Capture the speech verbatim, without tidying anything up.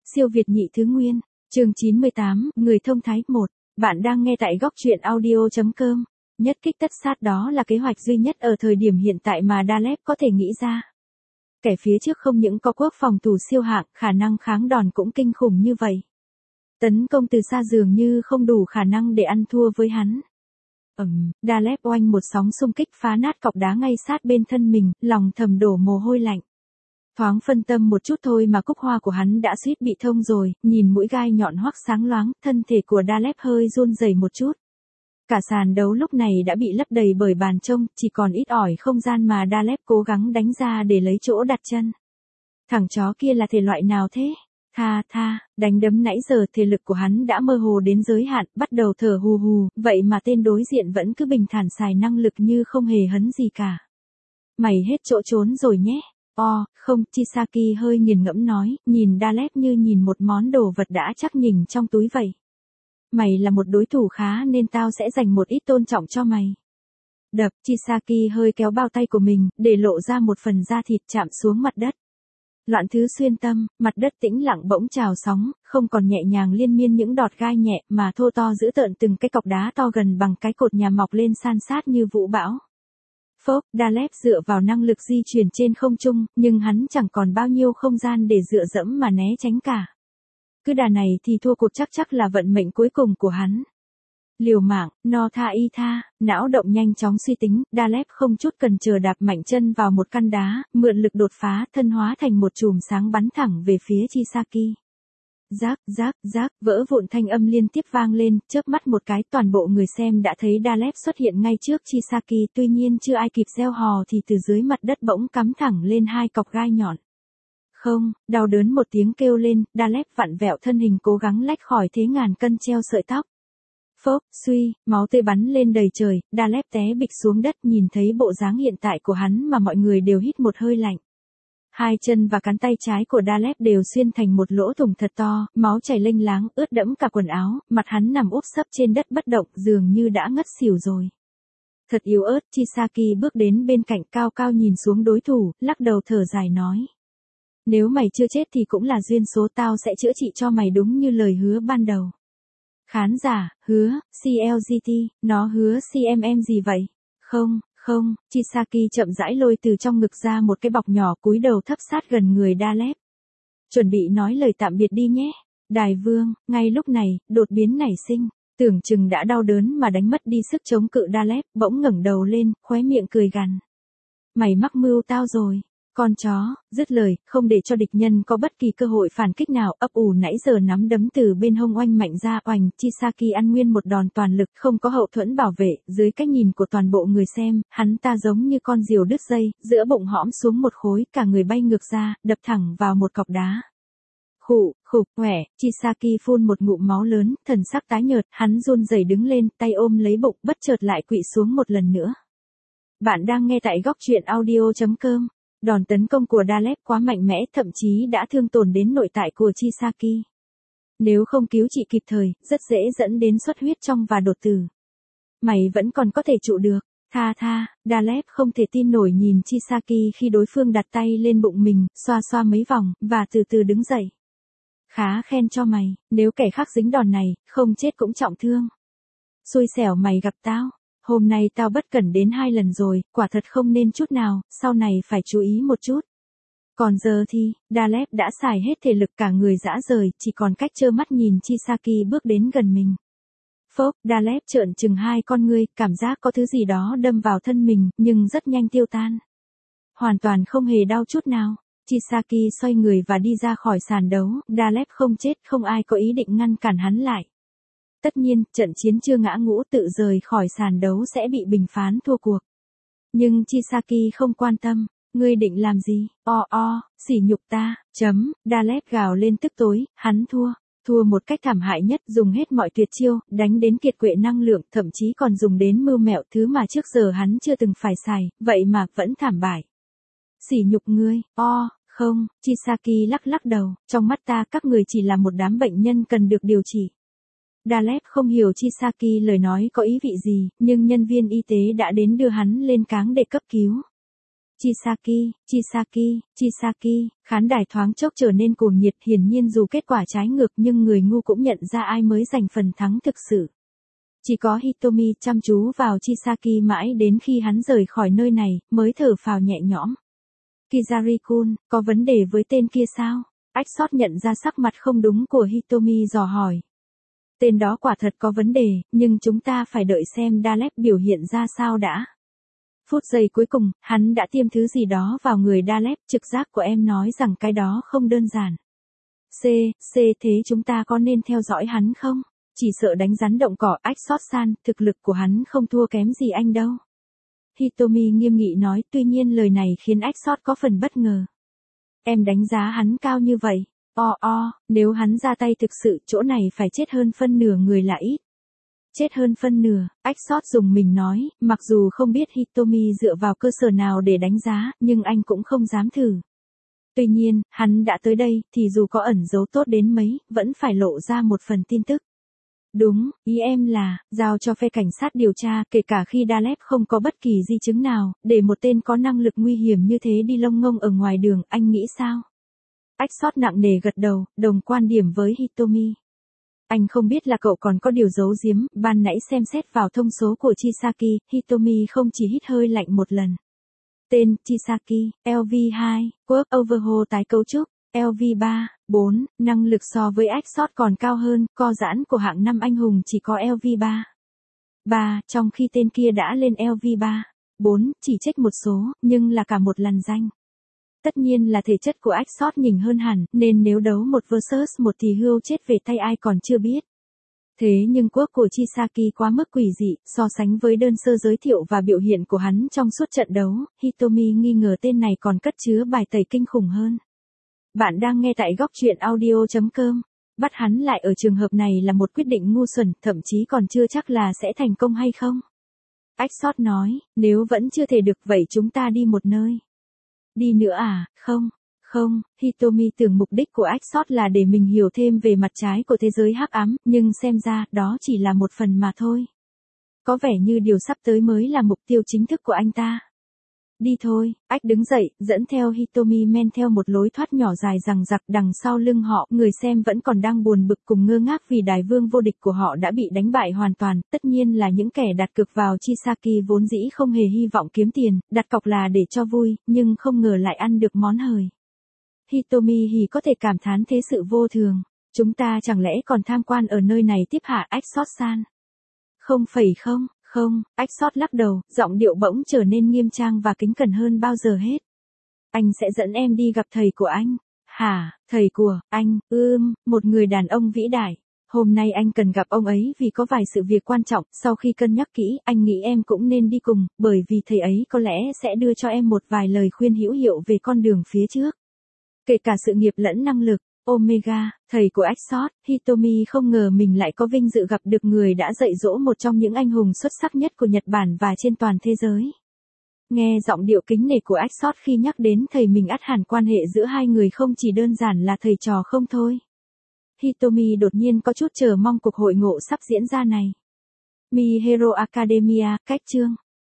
Siêu Việt nhị thứ nguyên, chương chín mươi tám, người thông thái một. Bạn đang nghe tại góc truyện audio.com. Nhất kích tất sát đó là kế hoạch duy nhất ở thời điểm hiện tại mà Daleb có thể nghĩ ra. Kẻ phía trước không những có quốc phòng thủ siêu hạng, khả năng kháng đòn cũng kinh khủng như vậy. Tấn công từ xa dường như không đủ khả năng để ăn thua với hắn. Ừm, Daleb oanh một sóng xung kích phá nát cọc đá ngay sát bên thân mình, lòng thầm đổ mồ hôi lạnh. Thoáng phân tâm một chút thôi mà cúc hoa của hắn đã suýt bị thông rồi, nhìn mũi gai nhọn hoắc sáng loáng, thân thể của Daleb hơi run rẩy một chút. Cả sàn đấu lúc này đã bị lấp đầy bởi bàn trông, chỉ còn ít ỏi không gian mà Daleb cố gắng đánh ra để lấy chỗ đặt chân. Thằng chó kia là thể loại nào thế? Tha tha, đánh đấm nãy giờ thể lực của hắn đã mơ hồ đến giới hạn, bắt đầu thở hù hù, vậy mà tên đối diện vẫn cứ bình thản xài năng lực như không hề hấn gì cả. Mày hết chỗ trốn rồi nhé. O, không, Chisaki hơi nghiền ngẫm nói, nhìn Daleb như nhìn một món đồ vật đã chắc nhỉnh trong túi vậy. Mày là một đối thủ khá nên tao sẽ dành một ít tôn trọng cho mày. Đập, Chisaki hơi kéo bao tay của mình, để lộ ra một phần da thịt chạm xuống mặt đất. Loạn thứ xuyên tâm, mặt đất tĩnh lặng bỗng trào sóng, không còn nhẹ nhàng liên miên những đọt gai nhẹ mà thô to dữ tợn từng cái cọc đá to gần bằng cái cột nhà mọc lên san sát như vũ bão. Phốc, Daleb dựa vào năng lực di chuyển trên không trung, nhưng hắn chẳng còn bao nhiêu không gian để dựa dẫm mà né tránh cả. Cứ đà này thì thua cuộc chắc chắc là vận mệnh cuối cùng của hắn. Liều mạng, no tha y tha, não động nhanh chóng suy tính, Daleb không chút cần chờ đạp mạnh chân vào một căn đá, mượn lực đột phá, thân hóa thành một chùm sáng bắn thẳng về phía Chisaki. Rác, rác, rác, vỡ vụn thanh âm liên tiếp vang lên, chớp mắt một cái toàn bộ người xem đã thấy Daleb xuất hiện ngay trước Chisaki, tuy nhiên chưa ai kịp gieo hò thì từ dưới mặt đất bỗng cắm thẳng lên hai cọc gai nhọn. Không, đau đớn một tiếng kêu lên, Daleb vặn vẹo thân hình cố gắng lách khỏi thế ngàn cân treo sợi tóc. Phốc, suy, máu tươi bắn lên đầy trời, Daleb té bịch xuống đất, nhìn thấy bộ dáng hiện tại của hắn mà mọi người đều hít một hơi lạnh. Hai chân và cánh tay trái của Daleb đều xuyên thành một lỗ thủng thật to, máu chảy lênh láng, ướt đẫm cả quần áo, mặt hắn nằm úp sấp trên đất bất động, dường như đã ngất xỉu rồi. Thật yếu ớt, Chisaki bước đến bên cạnh cao cao nhìn xuống đối thủ, lắc đầu thở dài nói. Nếu mày chưa chết thì cũng là duyên số, tao sẽ chữa trị cho mày đúng như lời hứa ban đầu. Khán giả, hứa, xê lờ giê tê, nó hứa xê em em gì vậy? Không, không, Chisaki chậm rãi lôi từ trong ngực ra một cái bọc nhỏ, cúi đầu thấp sát gần người Daleb. Chuẩn bị nói lời tạm biệt đi nhé. Đài vương, ngay lúc này, đột biến nảy sinh, tưởng chừng đã đau đớn mà đánh mất đi sức chống cự Daleb, bỗng ngẩng đầu lên, khóe miệng cười gằn. Mày mắc mưu tao rồi. Con chó, dứt lời, không để cho địch nhân có bất kỳ cơ hội phản kích nào, ấp ủ nãy giờ nắm đấm từ bên hông oanh mạnh ra, oanh, Chisaki ăn nguyên một đòn toàn lực, không có hậu thuẫn bảo vệ, dưới cách nhìn của toàn bộ người xem, hắn ta giống như con diều đứt dây, giữa bụng hõm xuống một khối, cả người bay ngược ra, đập thẳng vào một cọc đá. Khụ, khục, khỏe, Chisaki phun một ngụm máu lớn, thần sắc tái nhợt, hắn run rẩy đứng lên, tay ôm lấy bụng, bất chợt lại quỵ xuống một lần nữa. Bạn đang nghe tại góc truyện audio.com. Đòn tấn công của Daleb quá mạnh mẽ, thậm chí đã thương tổn đến nội tại của Chisaki. Nếu không cứu trị kịp thời, rất dễ dẫn đến xuất huyết trong và đột tử. Mày vẫn còn có thể trụ được. Tha tha, Daleb không thể tin nổi nhìn Chisaki khi đối phương đặt tay lên bụng mình, xoa xoa mấy vòng, và từ từ đứng dậy. Khá khen cho mày, nếu kẻ khác dính đòn này, không chết cũng trọng thương. Xui xẻo mày gặp tao. Hôm nay tao bất cẩn đến hai lần rồi, quả thật không nên chút nào, sau này phải chú ý một chút. Còn giờ thì, Daleb đã xài hết thể lực, cả người rã rời, chỉ còn cách trơ mắt nhìn Chisaki bước đến gần mình. Phốc, Daleb trợn trừng hai con ngươi, cảm giác có thứ gì đó đâm vào thân mình, nhưng rất nhanh tiêu tan. Hoàn toàn không hề đau chút nào. Chisaki xoay người và đi ra khỏi sàn đấu, Daleb không chết, không ai có ý định ngăn cản hắn lại. Tất nhiên, trận chiến chưa ngã ngũ, tự rời khỏi sàn đấu sẽ bị bình phán thua cuộc. Nhưng Chisaki không quan tâm, ngươi định làm gì, o o, sỉ nhục ta, chấm, Daleb gào lên tức tối, hắn thua, thua một cách thảm hại nhất, dùng hết mọi tuyệt chiêu, đánh đến kiệt quệ năng lượng, thậm chí còn dùng đến mưu mẹo, thứ mà trước giờ hắn chưa từng phải xài, vậy mà vẫn thảm bại. Sỉ nhục ngươi, o, không, Chisaki lắc lắc đầu, trong mắt ta các người chỉ là một đám bệnh nhân cần được điều trị. Daleb không hiểu Chisaki lời nói có ý vị gì, nhưng nhân viên y tế đã đến đưa hắn lên cáng để cấp cứu. Chisaki, Chisaki, Chisaki, khán đài thoáng chốc trở nên cuồng nhiệt, hiển nhiên dù kết quả trái ngược nhưng người ngu cũng nhận ra ai mới giành phần thắng thực sự. Chỉ có Hitomi chăm chú vào Chisaki mãi đến khi hắn rời khỏi nơi này, mới thở phào nhẹ nhõm. Kizari-kun, có vấn đề với tên kia sao? Axot nhận ra sắc mặt không đúng của Hitomi dò hỏi. Tên đó quả thật có vấn đề, nhưng chúng ta phải đợi xem Dalep biểu hiện ra sao đã. Phút giây cuối cùng, hắn đã tiêm thứ gì đó vào người Dalep, trực giác của em nói rằng cái đó không đơn giản. C, C thế chúng ta có nên theo dõi hắn không? Chỉ sợ đánh rắn động cỏ. Axot-san, thực lực của hắn không thua kém gì anh đâu. Hitomi nghiêm nghị nói, tuy nhiên lời này khiến Axot có phần bất ngờ. Em đánh giá hắn cao như vậy. O o, nếu hắn ra tay thực sự, chỗ này phải chết hơn phân nửa người là ít. Chết hơn phân nửa, Axot dùng mình nói, mặc dù không biết Hitomi dựa vào cơ sở nào để đánh giá, nhưng anh cũng không dám thử. Tuy nhiên, hắn đã tới đây, thì dù có ẩn giấu tốt đến mấy, vẫn phải lộ ra một phần tin tức. Đúng, ý em là, giao cho phe cảnh sát điều tra, kể cả khi Dalep không có bất kỳ di chứng nào, để một tên có năng lực nguy hiểm như thế đi lông ngông ở ngoài đường, anh nghĩ sao? Axot nặng nề gật đầu, đồng quan điểm với Hitomi. Anh không biết là cậu còn có điều giấu giếm, ban nãy xem xét vào thông số của Chisaki, Hitomi không chỉ hít hơi lạnh một lần. Tên, Chisaki, L V hai, Work Overhaul tái cấu trúc, L V ba, bốn, năng lực so với Axot còn cao hơn, co giãn của hạng năm anh hùng chỉ có L V ba. ba, trong khi tên kia đã lên L V ba. bốn, chỉ trách một số, nhưng là cả một làn danh. Tất nhiên là thể chất của Axot nhỉnh hơn hẳn, nên nếu đấu một versus một thì hươu chết về tay ai còn chưa biết. Thế nhưng quốc của Chisaki quá mức quỷ dị, so sánh với đơn sơ giới thiệu và biểu hiện của hắn trong suốt trận đấu, Hitomi nghi ngờ tên này còn cất chứa bài tẩy kinh khủng hơn. Bạn đang nghe tại góc truyện audio chấm com. Bắt hắn lại ở trường hợp này là một quyết định ngu xuẩn, thậm chí còn chưa chắc là sẽ thành công hay không. Axot nói, nếu vẫn chưa thể được vậy chúng ta đi một nơi. Đi nữa à, không, không, Hitomi tưởng mục đích của Axot là để mình hiểu thêm về mặt trái của thế giới hắc ám, nhưng xem ra đó chỉ là một phần mà thôi. Có vẻ như điều sắp tới mới là mục tiêu chính thức của anh ta. Đi thôi, Ách đứng dậy, dẫn theo Hitomi men theo một lối thoát nhỏ dài rằng rặc đằng sau lưng họ, người xem vẫn còn đang buồn bực cùng ngơ ngác vì đài vương vô địch của họ đã bị đánh bại hoàn toàn, tất nhiên là những kẻ đặt cược vào Chisaki vốn dĩ không hề hy vọng kiếm tiền, đặt cọc là để cho vui, nhưng không ngờ lại ăn được món hời. Hitomi hỉ có thể cảm thán thế sự vô thường, chúng ta chẳng lẽ còn tham quan ở nơi này tiếp hả Axot-san? Không phải không? Không, Axot lắc đầu, giọng điệu bỗng trở nên nghiêm trang và kính cẩn hơn bao giờ hết. Anh sẽ dẫn em đi gặp thầy của anh. Hả, thầy của anh, ưm, một người đàn ông vĩ đại. Hôm nay anh cần gặp ông ấy vì có vài sự việc quan trọng, sau khi cân nhắc kỹ, anh nghĩ em cũng nên đi cùng, bởi vì thầy ấy có lẽ sẽ đưa cho em một vài lời khuyên hữu hiệu về con đường phía trước. Kể cả sự nghiệp lẫn năng lực. Omega, thầy của Axot, Hitomi không ngờ mình lại có vinh dự gặp được người đã dạy dỗ một trong những anh hùng xuất sắc nhất của Nhật Bản và trên toàn thế giới. Nghe giọng điệu kính nể của Axot khi nhắc đến thầy mình ắt hẳn quan hệ giữa hai người không chỉ đơn giản là thầy trò không thôi. Hitomi đột nhiên có chút chờ mong cuộc hội ngộ sắp diễn ra này. Mi Hero Academia, cách chương.